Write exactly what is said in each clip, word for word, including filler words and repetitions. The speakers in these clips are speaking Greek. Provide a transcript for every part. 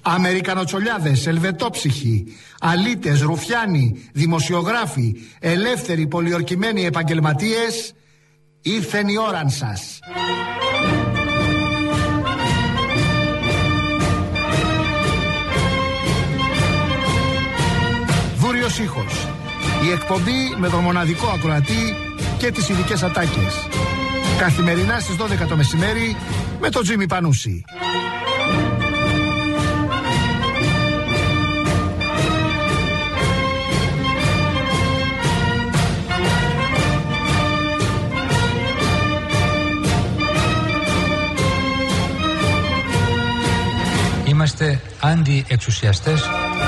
Αμερικανοτσολιάδες, ελβετόψυχοι, αλήτες, ρουφιάνοι, δημοσιογράφοι, ελεύθεροι πολιορκημένοι επαγγελματίες, ήρθεν η ώρα σας. Δούριος ήχος. Η εκπομπή με τον μοναδικό ακροατή και τις ειδικές ατάκες. Καθημερινά στις δώδεκα το μεσημέρι με τον Τζίμι Πανούση. Είμαστε αντιεξουσιαστές.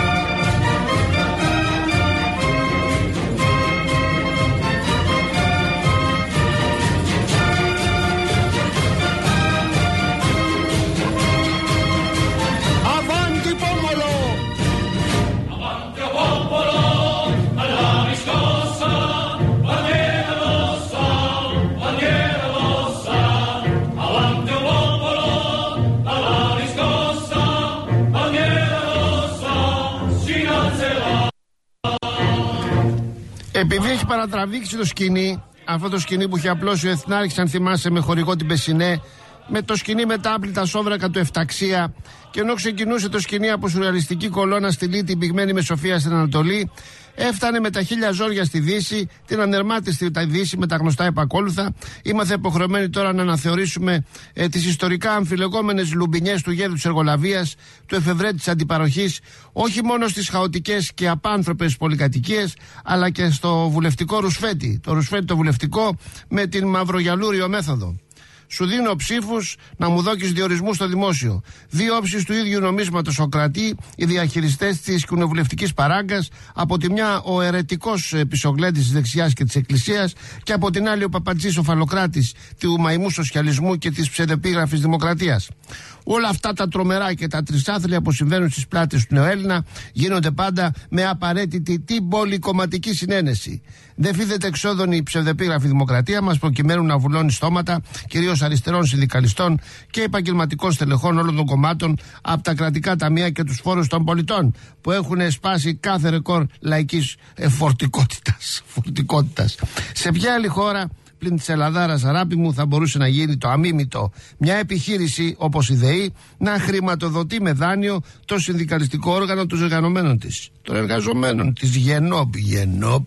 Επειδή έχει παρατραβήξει το σκηνή, αυτό το σκηνή που είχε απλώσει ο Εθνάρχης, αν θυμάσαι, με χορηγό την Πεσσινέ, με το σκηνή με τα άπλυτα σόβρακα του Εφταξία, και ενώ ξεκινούσε το σκηνή από σουρεαλιστική κολόνα στη Λύτη, πυγμένη με Σοφία στην Ανατολή, έφτανε με τα χίλια ζόρια στη Δύση, την ανερμάτιστη τα Δύση με τα γνωστά επακόλουθα. Είμαστε υποχρεωμένοι τώρα να αναθεωρήσουμε ε, τις ιστορικά αμφιλεγόμενες λουμπινιές του γέδου της εργολαβίας, του εφευρέτου της αντιπαροχής, όχι μόνο στις χαοτικές και απάνθρωπες πολυκατοικίες, αλλά και στο βουλευτικό ρουσφέτη. Το ρουσφέτη το βουλευτικό με την μαυρογιαλούριο μέθοδο. Σου δίνω ψήφους να μου δώκεις διορισμούς στο δημόσιο. Δύο όψεις του ίδιου νομίσματος ο κρατή, οι διαχειριστές της κοινοβουλευτικής παράγκας. Από τη μια ο αιρετικός πισογλέντης της δεξιάς και της εκκλησίας, και από την άλλη ο παπατζής ο φαλοκράτης του μαϊμού σοσιαλισμού και της ψευδεπίγραφης δημοκρατίας. Όλα αυτά τα τρομερά και τα τρισάθλια που συμβαίνουν στις πλάτες του νεοέλληνα γίνονται πάντα με απαραίτητη την πολυκομματική συνένεση. Δεν φύδεται εξόδων η ψευδεπίγραφη δημοκρατία μας, προκειμένου να βουλώνει στόματα κυρίως αριστερών συνδικαλιστών και επαγγελματικών στελεχών όλων των κομμάτων από τα κρατικά ταμεία και τους φόρους των πολιτών, που έχουν σπάσει κάθε ρεκόρ λαϊκής φορτικότητας. φορτικότητας. Σε ποια άλλη χώρα πλην της Ελλαδάρας, αγάπη μου, θα μπορούσε να γίνει το αμίμητο μια επιχείρηση όπως η ΔΕΗ να χρηματοδοτεί με δάνειο το συνδικαλιστικό όργανο των εργαζομένων της, των εργαζομένων της Γενόπ. Γενόπ.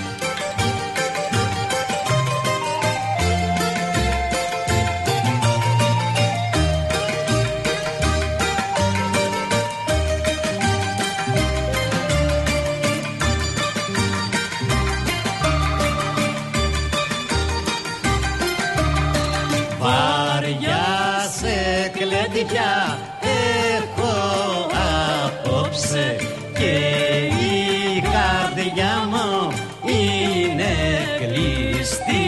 Έχω απόψε και η καρδιά μου είναι κλειστή.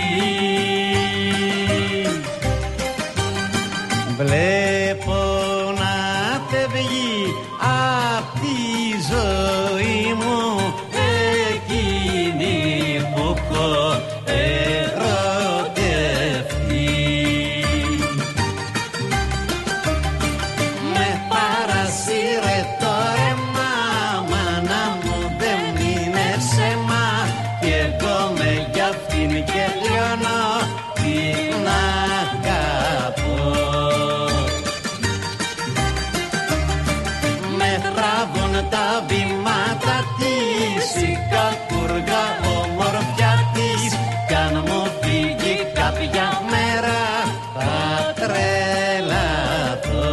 Βλέπω να φεύγει απ' τη ζωή μου εκείνη που έχω ερωτευτεί. Τα βήματα της, η κακούργα ομορφιά της, κι αν μου φύγει κάποια μέρα θα τρελαθώ.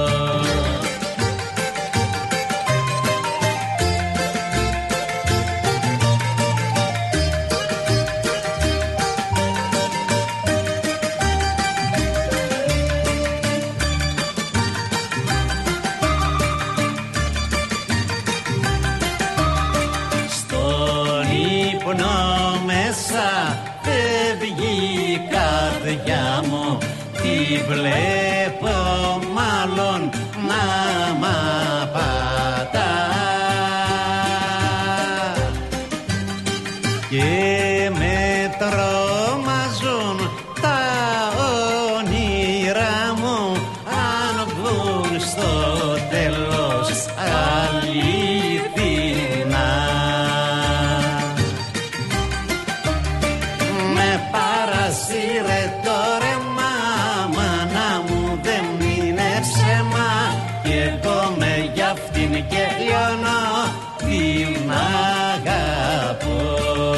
Τη βλέπω μάλλον να μ' απατά και με τρομάζουν τα όνειρά μου, αν βγουν στο τέλος και λιώνω την αγαπώ.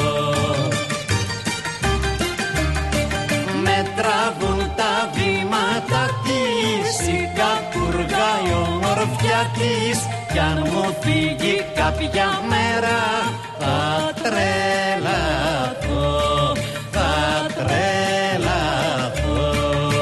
Με τραβούν τα βήματα της, η κακουργά η ομορφιά της, κι αν μου φύγει κάποια μέρα θα τρελαθώ, θα τρελαθώ.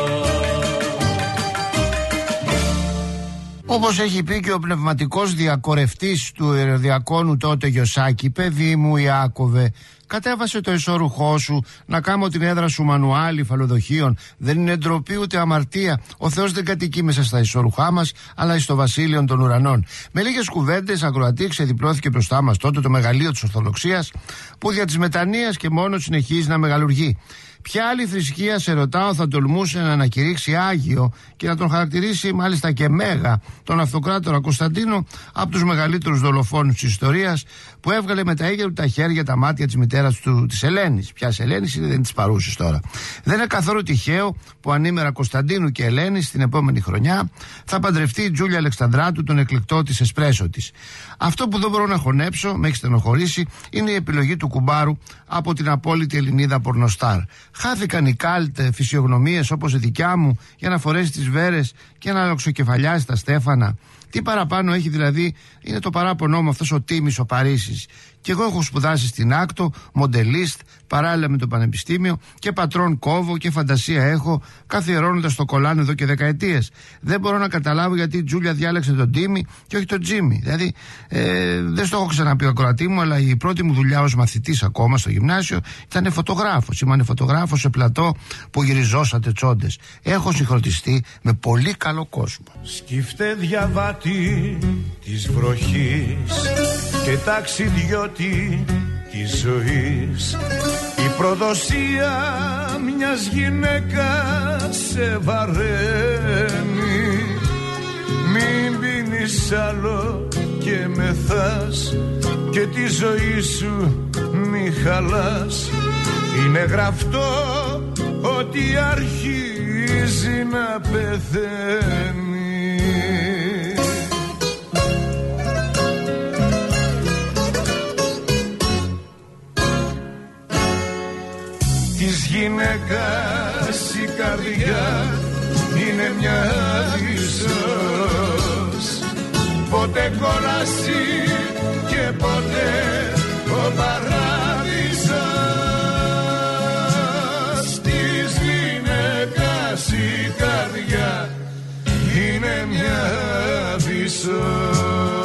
Όπως έχει πει και ο πνευματικός διακορευτής του Ερδιακόνου τότε Γιωσάκη, παιδί μου Ιάκωβε, κατέβασε το εσώρουχό σου, να κάνω την έδρα σου μανουάλι φαλοδοχείων. Δεν είναι ντροπή ούτε αμαρτία. Ο Θεός δεν κατοικεί μέσα στα εσώρουχά μας, αλλά στο βασίλειο των ουρανών. Με λίγες κουβέντες, ακροατή, ξεδιπλώθηκε μπροστά μας τότε το μεγαλείο της Ορθοδοξίας, που δια της μετανοίας και μόνο συνεχίζει να μεγαλουργεί. Ποια άλλη θρησκεία, σε ρωτάω, θα τολμούσε να ανακηρύξει Άγιο και να τον χαρακτηρίσει μάλιστα και Μέγα, τον Αυτοκράτορα Κωνσταντίνο, από τους μεγαλύτερους δολοφόνους της ιστορίας, που έβγαλε με τα ίδια του τα χέρια τα μάτια της μητέρας του, της Ελένης. Ποιας Ελένης είναι, δεν της παρούσες τώρα. Δεν είναι καθόλου τυχαίο που ανήμερα Κωνσταντίνου και Ελένης την επόμενη χρονιά θα παντρευτεί η Τζούλια Αλεξανδράτου, τον εκλεκτό της εσπρέσο της. Αυτό που δεν μπορώ να χωνέψω, με έχει στενοχωρήσει, είναι η επιλογή του κουμπάρου από την απόλυτη Ελληνίδα πορνοστάρ. Χάθηκαν οι καλτ φυσιογνωμίες όπως η δικιά μου για να φορέσει τις βέρες και να λοξοκεφαλιάσει τα στέφανα. Τι παραπάνω έχει δηλαδή, είναι το παράπονό μου αυτός ο Τίμης ο Παρίσης. Και εγώ έχω σπουδάσει στην Άκτο, μοντελίστ, παράλληλα με το πανεπιστήμιο, και πατρόν κόβω και φαντασία έχω, καθιερώνοντας το κολάν εδώ και δεκαετίες. Δεν μπορώ να καταλάβω γιατί η Τζούλια διάλεξε τον Τίμη και όχι τον Τζίμι. Δηλαδή, ε, δεν στο έχω ξαναπεί ο ακροατή μου, αλλά η πρώτη μου δουλειά ως μαθητής ακόμα στο γυμνάσιο ήταν φωτογράφος. Ήμουν φωτογράφος σε πλατό που γυριζόσατε τσόντες. Έχω συγχρονιστεί με πολύ καλό κόσμο. Σκύφτε διαβάτη της βροχής και ταξιδιώτη της ζωής, η προδοσία μιας γυναίκας σε βαραίνει. Μην πίνεις άλλο και μεθάς και τη ζωή σου μη χαλάς. Είναι γραφτό ότι αρχίζει να πεθαίνει. Της γυναίκας η καρδιά είναι μια ίσως, ποτέ κόλαση και ποτέ ο παράδεισος. Της γυναίκας η καρδιά είναι μια ίσως.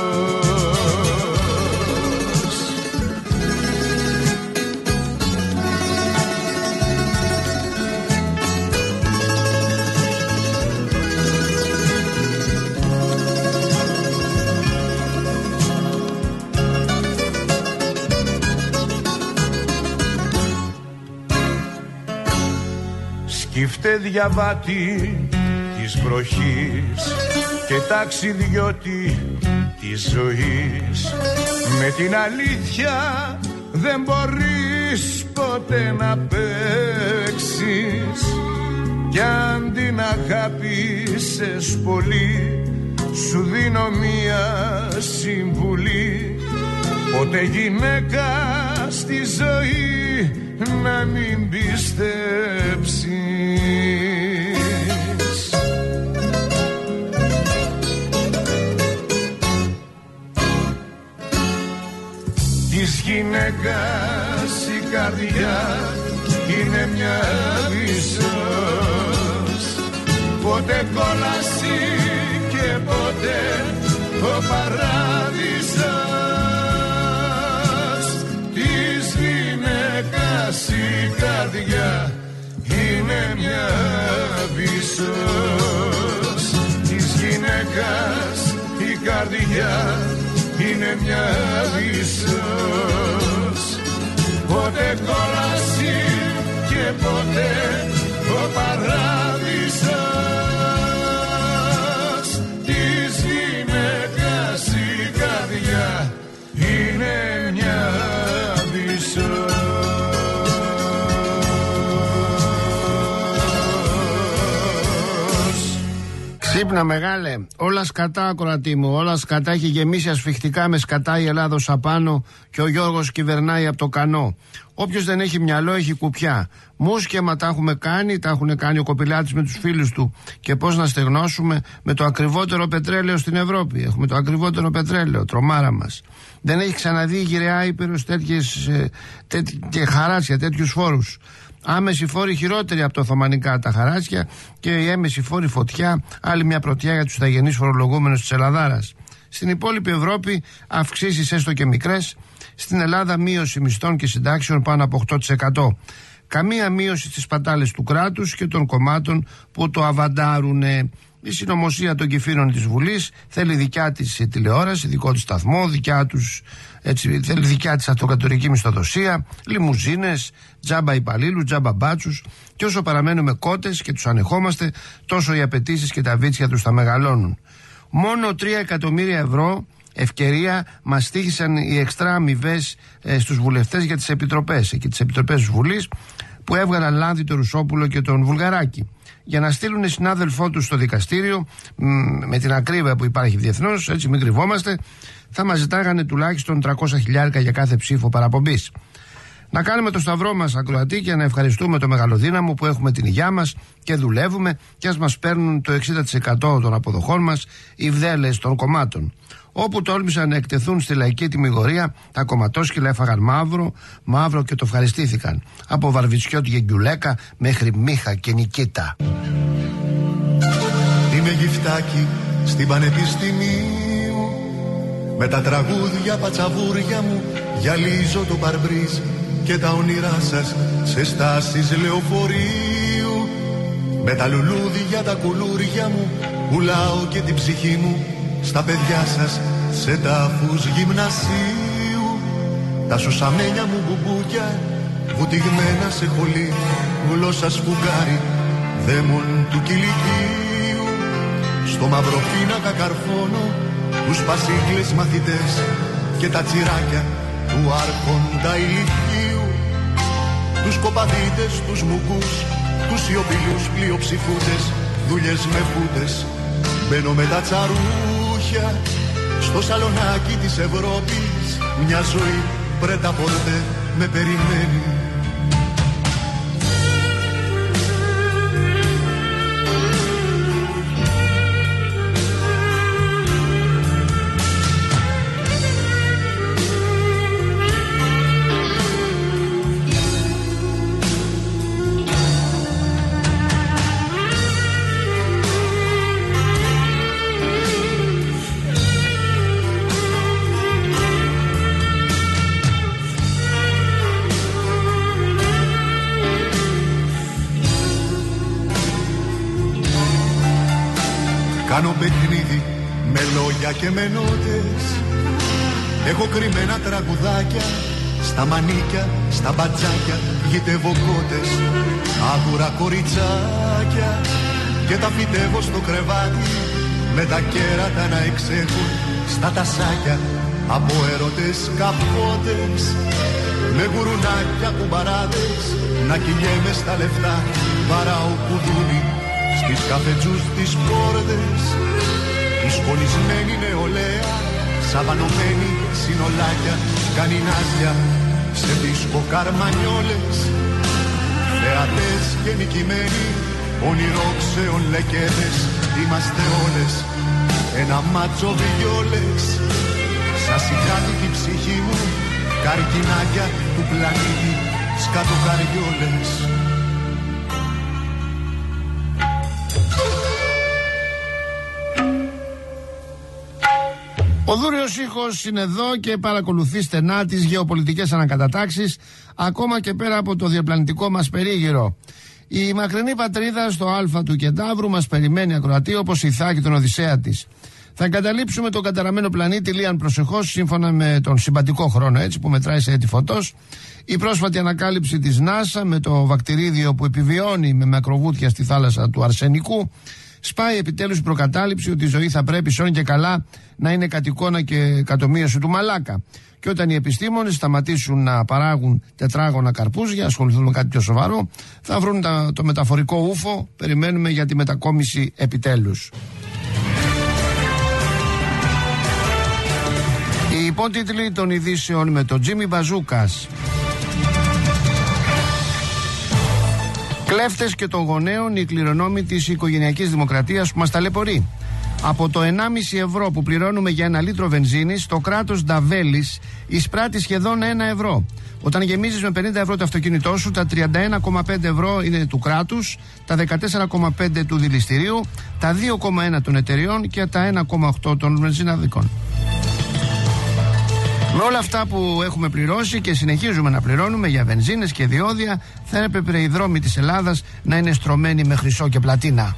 Σκύφτε διαβάτη της βροχής και ταξιδιώτη της ζωής, με την αλήθεια δεν μπορείς ποτέ να παίξεις, κι αν την αγάπησες πολύ σου δίνω μία συμβουλή, ποτέ γυναίκα στη ζωή να μην πιστέψεις. Της γυναίκας η καρδιά είναι μια ίσως, ποτέ κόλαση και ποτέ ο παράδεισος. Της γυναίκας η καρδιά είναι μια ίσως, της γυναίκας η καρδιά είναι μια ίσως, ποτέ κόλαση και ποτέ ο παράδεισος. Της γυναίκας η καρδιά είναι μια ίσως. Ξύπνα μεγάλε, όλα σκατά ακροατή μου, όλα σκατά, έχει γεμίσει ασφιχτικά με σκατά η Ελλάδος απάνω και ο Γιώργος κυβερνάει από το κανό. Όποιος δεν έχει μυαλό έχει κουπιά. Μουσκεμα τα έχουμε κάνει, τα έχουν κάνει ο Κοπηλάτης με τους φίλους του. Και πώς να στεγνώσουμε με το ακριβότερο πετρέλαιο στην Ευρώπη. Έχουμε το ακριβότερο πετρέλαιο, τρομάρα μας. Δεν έχει ξαναδεί η γυραιά Ήπειρος τέτοιες ε, τέτοι, χαράτσια, τέτοιους φόρους. Άμεση φόρη χειρότερη από το οθωμανικά τα χαράτσια και η έμεση φόρη φωτιά, άλλη μια πρωτιά για τους ηθαγενείς φορολογούμενους της Ελλαδάρας. Στην υπόλοιπη Ευρώπη αυξήσεις έστω και μικρές, στην Ελλάδα μείωση μισθών και συντάξεων πάνω από οκτώ τοις εκατό. Καμία μείωση στις πατάλες του κράτους και των κομμάτων που το αβαντάρουνε. Η συνωμοσία των κυφήνων της Βουλής θέλει δικιά της τηλεόραση, δικό της σταθμό, δικιά τους, έτσι, θέλει δικιά της αυτοκρατορική μισθοδοσία, λιμουζίνες, τζάμπα υπαλλήλους, τζάμπα μπάτσους. Και όσο παραμένουμε κότες και τους ανεχόμαστε, τόσο οι απαιτήσεις και τα βίτσια τους θα μεγαλώνουν. Μόνο τρία εκατομμύρια ευρώ ευκαιρία μας στήχησαν οι εξτρά αμοιβές ε, στους βουλευτές για τις επιτροπές και τις επιτροπές της Βουλής που έβγαλαν λάδι τον Ρουσόπουλο και τον Βουλγαράκη για να στείλουν συνάδελφό τους στο δικαστήριο με την ακρίβεια που υπάρχει διεθνώς, έτσι μην κρυβόμαστε, θα μας ζητάγανε τουλάχιστον τριακόσια χιλιάρικα για κάθε ψήφο παραπομπής. Να κάνουμε το σταυρό μας ακροατή και να ευχαριστούμε το μεγαλοδύναμο που έχουμε την υγειά μας και δουλεύουμε και ας μας παίρνουν το εξήντα τοις εκατό των αποδοχών μας οι βδέλες των κομμάτων. Όπου τόλμησαν να εκτεθούν στη λαϊκή τιμιγορία, τα κομματόσκυλα έφαγαν μαύρο, μαύρο και το ευχαριστήθηκαν. Από Βαρβιτσιώτη και Γκιουλέκα μέχρι Μίχα και Νικίτα. Είμαι γυφτάκι στην Πανεπιστημίου, με τα τραγούδια πατσαβούρια μου γυαλίζω το παρμπρίζ και τα όνειρά σας σε στάσεις λεωφορείου. Με τα λουλούδια τα κουλούρια μου πουλάω και την ψυχή μου στα παιδιά σας σε τάφους γυμνασίου. Τα σουσαμένια μου μπουμπούκια βουτυγμένα σε χολή, γλώσσα σφουγγάρι δαίμον του κηλικίου. Στο μαύρο πίνακα καρφώνω τους πασίγκλες μαθητές και τα τσιράκια του άρχοντα ηλικίου. Τους κοπαδίτες, τους μουκούς, τους σιωπηλούς πλειοψηφούτες, δουλειές με φούτες. Μπαίνω με τα τσαρούχια στο σαλονάκι της Ευρώπης. Μια ζωή πρέτα πορτέ με περιμένει. Κάνω παιχνίδι με λόγια και με νότες. Έχω κρυμμένα τραγουδάκια στα μανίκια, στα μπατζάκια, γητεύω κότες, άδουρα κοριτσάκια και τα φυτεύω στο κρεβάτι με τα κέρατα να εξέχουν στα τασάκια από έρωτες καπότες. Με γουρουνάκια κουμπαράδες να κυλιέμαι στα λεφτά, βαράω κουδούνι στις καφετζούς τις πόρτες. Η σχολισμένη νεολαία, σαβανωμένη συνολάκια, κάνει νάζια σε δίσκο καρμανιόλες. Θεατές και νικημένοι, ονειρόξεων λεκέτες, είμαστε όλες ένα μάτσο βιόλες. Σας συγκράτει την ψυχή μου, καρκινάκια του πλανήτη, σκατοκαριόλες. Ο Δούριος Ήχος είναι εδώ και παρακολουθεί στενά τις γεωπολιτικές ανακατατάξεις, ακόμα και πέρα από το διαπλανητικό μας περίγυρο. Η μακρινή πατρίδα στο Α του Κεντάβρου μας περιμένει ακροατή όπως η Ιθάκη τον Οδυσσέα της. Θα εγκαταλείψουμε τον καταραμένο πλανήτη λίαν προσεχώς, σύμφωνα με τον συμπαντικό χρόνο, έτσι, που μετράει σε έτη φωτός. Η πρόσφατη ανακάλυψη της NASA με το βακτηρίδιο που επιβιώνει με μακροβούτια στη θάλασσα του αρσενικού σπάει επιτέλους η προκατάληψη ότι η ζωή θα πρέπει σώνει και καλά να είναι κατ' εικόνα και εκατομμύριο του μαλάκα. Και όταν οι επιστήμονες σταματήσουν να παράγουν τετράγωνα καρπούζια, ασχοληθούν με κάτι πιο σοβαρό, θα βρουν τα, το μεταφορικό ούφο. Περιμένουμε για τη μετακόμιση επιτέλους. Λοιπόν, τίτλοι των ειδήσεων με τον Τζίμι Μπαζούκας. Κλέφτες και των γονέων, η κληρονόμη της οικογενειακής δημοκρατίας που μας ταλαιπωρεί. Από το ενάμιση ευρώ που πληρώνουμε για ένα λίτρο βενζίνης, το κράτος Νταβέλης εισπράττει σχεδόν ένα ευρώ. Όταν γεμίζεις με πενήντα ευρώ το αυτοκίνητό σου, τα τριάντα ένα κόμμα πέντε ευρώ είναι του κράτους, τα δεκατέσσερα κόμμα πέντε του δηληστηρίου, τα δύο κόμμα ένα των εταιριών και τα ένα κόμμα οκτώ των βενζιναδικών. Με όλα αυτά που έχουμε πληρώσει και συνεχίζουμε να πληρώνουμε για βενζίνες και διόδια, θα έπρεπε οι δρόμοι της Ελλάδας να είναι στρωμένοι με χρυσό και πλατίνα.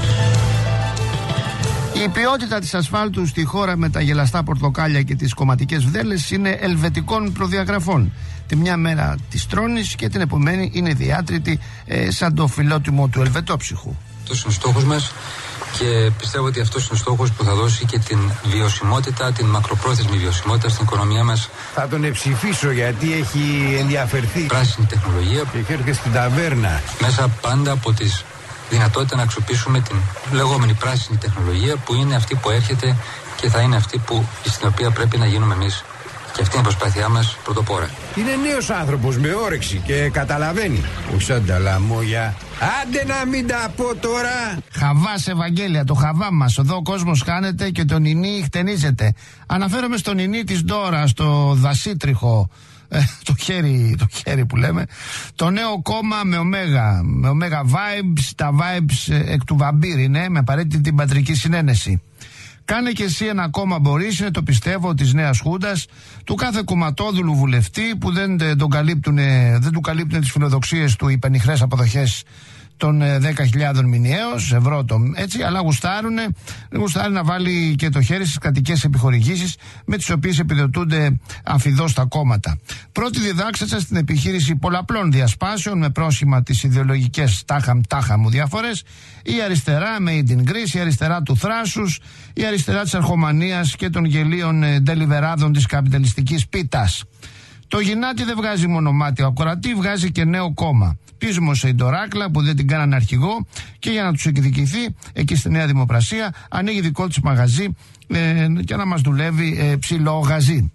Η ποιότητα της ασφάλτου στη χώρα με τα γελαστά πορτοκάλια και τις κομματικές βδέλες είναι ελβετικών προδιαγραφών. Τη μια μέρα της τρώνεις και την επομένη είναι διάτρητη ε, σαν το φιλότιμο του ελβετόψυχου. Αυτός είναι ο στόχος μας και πιστεύω ότι αυτός είναι ο στόχος που θα δώσει και την βιωσιμότητα, την μακροπρόθεσμη βιωσιμότητα στην οικονομία μας. Θα τον ψηφίσω γιατί έχει ενδιαφερθεί. Πράσινη τεχνολογία. Και έχει έρθει και στην ταβέρνα. Μέσα πάντα από τις δυνατότητα να αξιοποιήσουμε την λεγόμενη πράσινη τεχνολογία που είναι αυτή που έρχεται και θα είναι αυτή που, στην οποία πρέπει να γίνουμε εμείς. Και αυτή είναι η προσπάθειά μας πρωτοπόρα. Είναι νέος άνθρωπος με όρεξη και καταλαβαίνει. Όχι σαν τα λαμόγια. Άντε να μην τα πω τώρα. Χαβάς Ευαγγέλια, το χαβά μας. Εδώ ο κόσμος χάνεται και το νινί χτενίζεται. Αναφέρομαι στο νινί της Ντόρα, στο δασίτριχο. Ε, το χέρι, το χέρι που λέμε. Το νέο κόμμα με ωμέγα, με ωμέγα vibes, τα vibes ε, εκ του βαμπύρ είναι, με απαραίτητη την πατρική συνένεση. Κάνε και εσύ ένα κόμμα μπορείς, είναι το πιστεύω της νέας Χούντας, του κάθε κομματόδουλου βουλευτή που δεν, δεν, τον καλύπτουν, δεν του καλύπτουν τις φιλοδοξίες του οι πενιχρές αποδοχές των δέκα χιλιάδων μηνιαίως ευρώ το, έτσι, αλλά γουστάρουνε, γουστάρουν να βάλει και το χέρι στις κρατικές επιχορηγήσεις με τις οποίες επιδοτούνται αφιδώς τα κόμματα. Πρώτη διδάξασα στην επιχείρηση πολλαπλών διασπάσεων με πρόσχημα τις ιδεολογικές τάχαμ τάχαμ μου διαφορές, η αριστερά made in Greece, η αριστερά του θράσους, η αριστερά της αρχομανίας και των γελίων ντελιβεράδων της καπιταλιστικής πίτας. Το Γινάτι δεν βγάζει μόνο μάτι, ο Ακροατή βγάζει και νέο κόμμα. Πείσμο σε Ιντοράκλα που δεν την κάνανε αρχηγό και για να τους εκδικηθεί εκεί στη Νέα Δημοκρασία ανοίγει δικό της μαγαζί ε, και να μας δουλεύει ε, ψηλό γαζί.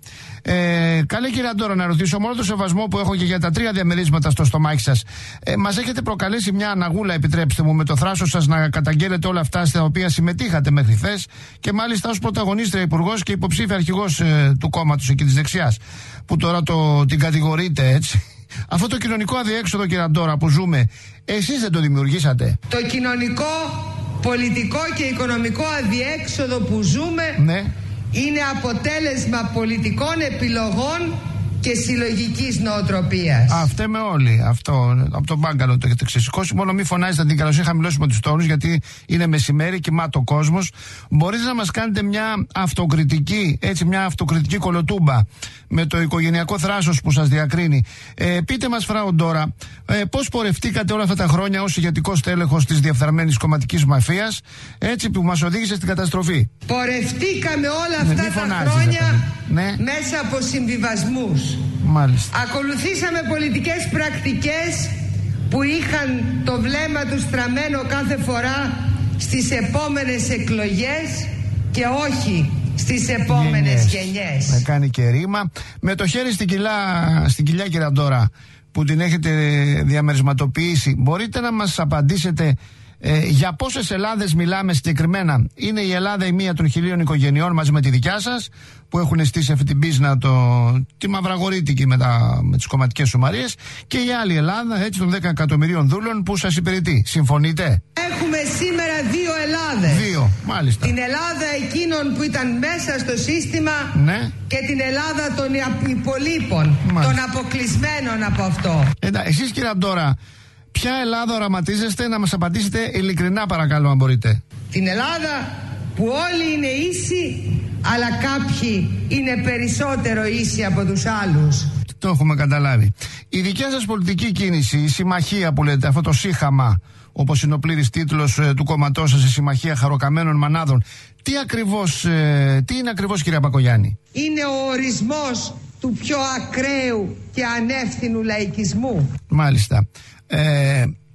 Ε, καλή κυρία Ντόρα, να ρωτήσω, μόνο το σεβασμό που έχω και για τα τρία διαμερίσματα στο στομάχι σας, ε, μας έχετε προκαλέσει μια αναγούλα, επιτρέψτε μου, με το θράσος σας να καταγγέλλετε όλα αυτά στα οποία συμμετείχατε μέχρι χθες και μάλιστα ως πρωταγωνίστρια υπουργός και υποψήφια αρχηγός ε, του κόμματος εκεί της δεξιάς, που τώρα το, την κατηγορείτε έτσι. Αυτό το κοινωνικό αδιέξοδο, κυρία Ντόρα, που ζούμε, εσείς δεν το δημιουργήσατε? Το κοινωνικό, πολιτικό και οικονομικό αδιέξοδο που ζούμε, ναι, είναι αποτέλεσμα πολιτικών επιλογών και συλλογικής νοοτροπίας. Α, φταίμε όλοι. Αυτό από τον μπάγκαλο το έχετε ξεσηκώσει. Μόνο μη φωνάζετε την καλοσύνη, χαμηλώσουμε τους τόνους, γιατί είναι μεσημέρι, κοιμάται ο κόσμος. Μπορείτε να μας κάνετε μια αυτοκριτική, έτσι, μια αυτοκριτική κολοτούμπα με το οικογενειακό θράσος που σας διακρίνει. Ε, πείτε μας, φράου Ντόρα, ε, πώς πορευτήκατε όλα αυτά τα χρόνια ως ηγετικός τέλεχος της διεφθαρμένης κομματικής μαφίας, έτσι, που μας οδήγησε στην καταστροφή? Πορευτήκαμε όλα αυτά ναι, τα χρόνια ναι. μέσα από συμβιβασμούς. Μάλιστα. Ακολουθήσαμε πολιτικές πρακτικές που είχαν το βλέμμα τους στραμμένο κάθε φορά στις επόμενες εκλογές και όχι στις επόμενες γενιές. Με κάνει και ρήμα. Με το χέρι στην κοιλιά, στην κοιλιά κυρία Ντόρα, που την έχετε διαμερισματοποιήσει, μπορείτε να μας απαντήσετε ε, για πόσες Ελλάδες μιλάμε συγκεκριμένα? Είναι η Ελλάδα η μία των χιλίων οικογενειών μαζί με τη δικιά σας, που έχουν στήσει αυτή την πίσνα, το, τη μαυραγορίτικη με, τα, με τις κομματικές σωμαρίες, και η άλλη Ελλάδα, έτσι, των δέκα εκατομμυρίων δούλων που σας υπηρετεί. Συμφωνείτε? Έχουμε σήμερα δύο Ελλάδες. Δύο, μάλιστα. Την Ελλάδα εκείνων που ήταν μέσα στο σύστημα, ναι, και την Ελλάδα των υπολείπων, μάλιστα, των αποκλεισμένων από αυτό. Εντάξει, εσείς κύριε Ντόρα, ποια Ελλάδα οραματίζεστε? Να μας απαντήσετε ειλικρινά παρακαλώ, αν μπορείτε. Την Ελλάδα που όλοι είναι ίσοι, αλλά κάποιοι είναι περισσότερο ίσοι από τους άλλους. Το έχουμε καταλάβει. Η δικιά σας πολιτική κίνηση, η συμμαχία που λέτε, αυτό το σύχαμα, όπως είναι ο πλήρης τίτλος ε, του κόμματός σας, η Συμμαχία Χαροκαμένων Μανάδων, τι ακριβώς, ε, τι είναι ακριβώς, κυρία Μπακογιάννη? Είναι ο ορισμός του πιο ακραίου και ανεύθυνου λαϊκισμού. Μάλιστα. Ε,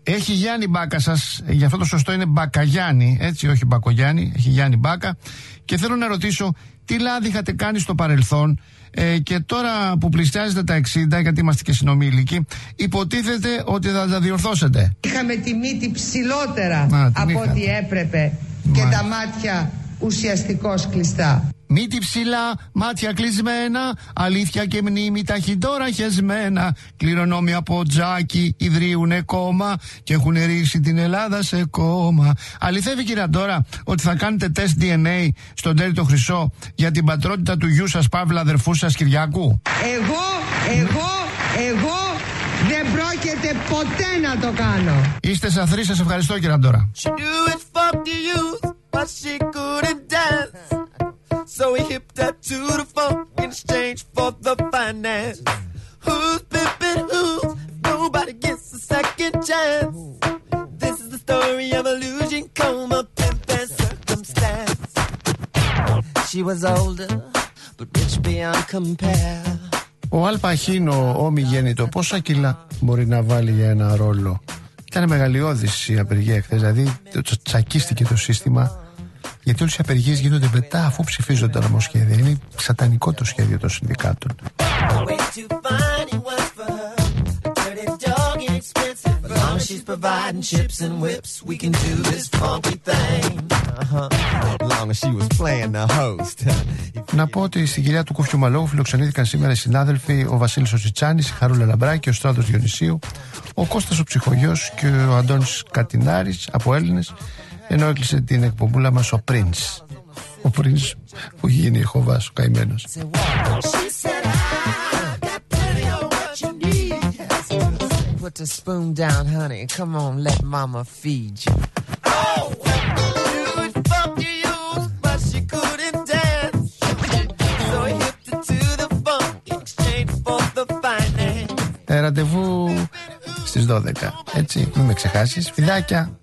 Έχει Γιάννη Μπάκα σας, γι' αυτό το σωστό είναι Μπακαγιάννη, έτσι, όχι Μπακογιάννη, έχει Γιάννη Μπάκα. Και θέλω να ρωτήσω, τι λάθη είχατε κάνει στο παρελθόν ε, και τώρα που πλησιάζετε τα εξήντα, γιατί είμαστε και συνομήλικοι, υποτίθεται ότι θα τα διορθώσετε. Είχαμε τη μύτη ψηλότερα Α, από είχα. ό,τι έπρεπε και Μα... τα μάτια ουσιαστικώς κλειστά. Μύτη ψηλά, μάτια κλεισμένα, αλήθεια και μνήμη ταχυντόρα χεσμένα. Κληρονόμοι από τζάκι ιδρύουνε κόμμα και έχουν ρίξει την Ελλάδα σε κόμμα. Αληθεύει, κύριε Αντώρα, ότι θα κάνετε τεστ ντι εν έι στον Τέρι το Χρυσό για την πατρότητα του γιου σας, Παύλα, αδερφού σας Κυριάκου? Εγώ, εγώ, εγώ δεν πρόκειται ποτέ να το κάνω. Είστε σαθροί, σας ευχαριστώ, κύριε Αντώρα. So he hipped her to the funk in exchange for the finance. Who's pimping who? Nobody gets a second chance. This is the story of illusion, coma, pimp and circumstance. She was older, but rich beyond compare. Ο Αλ Παχίνο, ομιγέννητο, πόσα κιλά μπορεί να βάλει για ένα ρόλο? Ήταν μεγαλειώδης η απεργία χθες, δηλαδή τσακίστηκε το σύστημα. Γιατί όλες οι απεργίες γίνονται μετά αφού ψηφίζονται τα νομοσχέδια. Είναι σατανικό το σχέδιο των συνδικάτων. Να πω ότι στην κοιλιά του Κούφιου Μαλόγου φιλοξενήθηκαν σήμερα οι συνάδελφοι ο Βασίλης ο Τσιτσάνης, η Χαρούλα Λαμπράκη, ο Στράτος Διονυσίου, ο Κώστας ο Ψυχογιός και ο Αντώνης Κατινάρης από Έλληνες, ενώ έκλεισε την εκπομπούλα μας ο Πρίνς. Ο Πρίνς που γίνει Ιεχωβάς, ο καημένος. Put the spoon down, honey. Come on, let mama feed you. Oh! You would fuck you use, but she couldn't dance. So he hipped her to the funk in exchange for the finance. Ε, ραντεβού στις δώδεκα. Έτσι, μην με ξεχάσεις. Φιλάκια.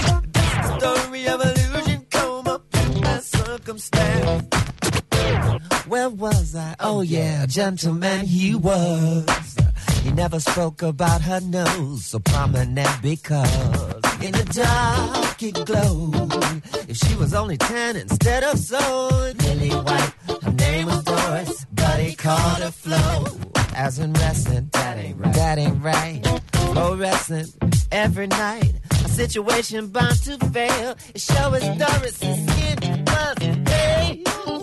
Where was I? Oh yeah, gentleman he was. He never spoke about her nose, so prominent because in the dark it glowed. If she was only tan instead of so lily white, her name was Doris, but he called her Flo. As in wrestling, that ain't right. That ain't right. Fluorescent every night. A situation bound to fail. It sure as Doris' skin was pale.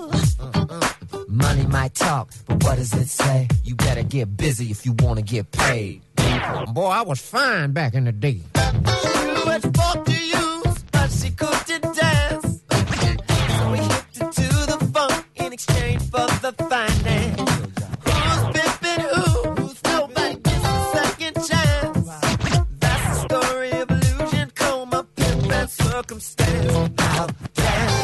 Money might talk, but what does it say? You better get busy if you want to get paid. Boy, I was fine back in the day. She was fuck to use, but she couldn't dance. So we hipped her to the funk in exchange for the finance. Who's pimping who? Who's nobody gets a second chance. That's the story of illusion, coma, pimp and circumstance. Out dance.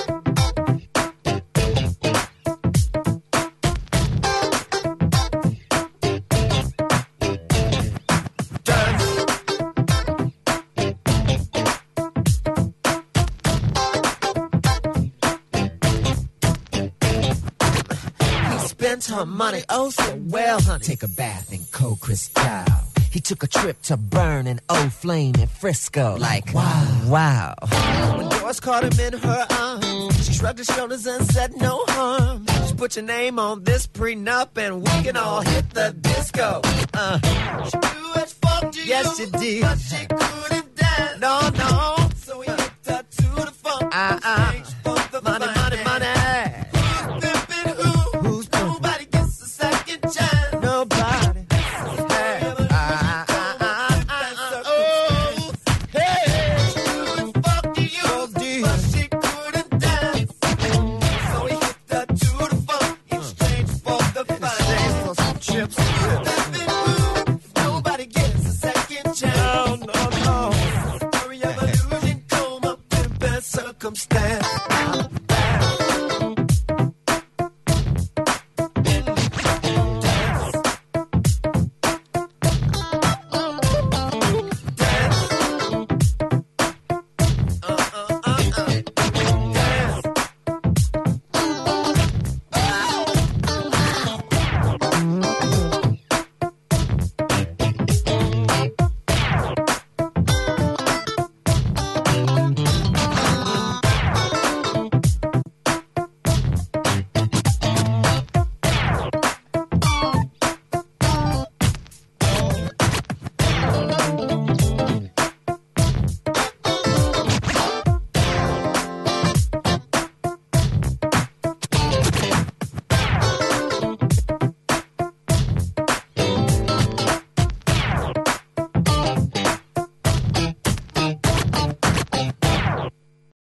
Her money oh so well, honey. Take a bath in cold Cristal. He took a trip to burn an old flame in Frisco. Like wow, wow. When Doris caught him in her arms, she shrugged her shoulders and said no harm. Just put your name on this prenup and we can all hit the disco. Uh. She knew it's fuck to yes, you, she did. But she couldn't dance. No, no. So he hipped her to the funk. Uh, uh.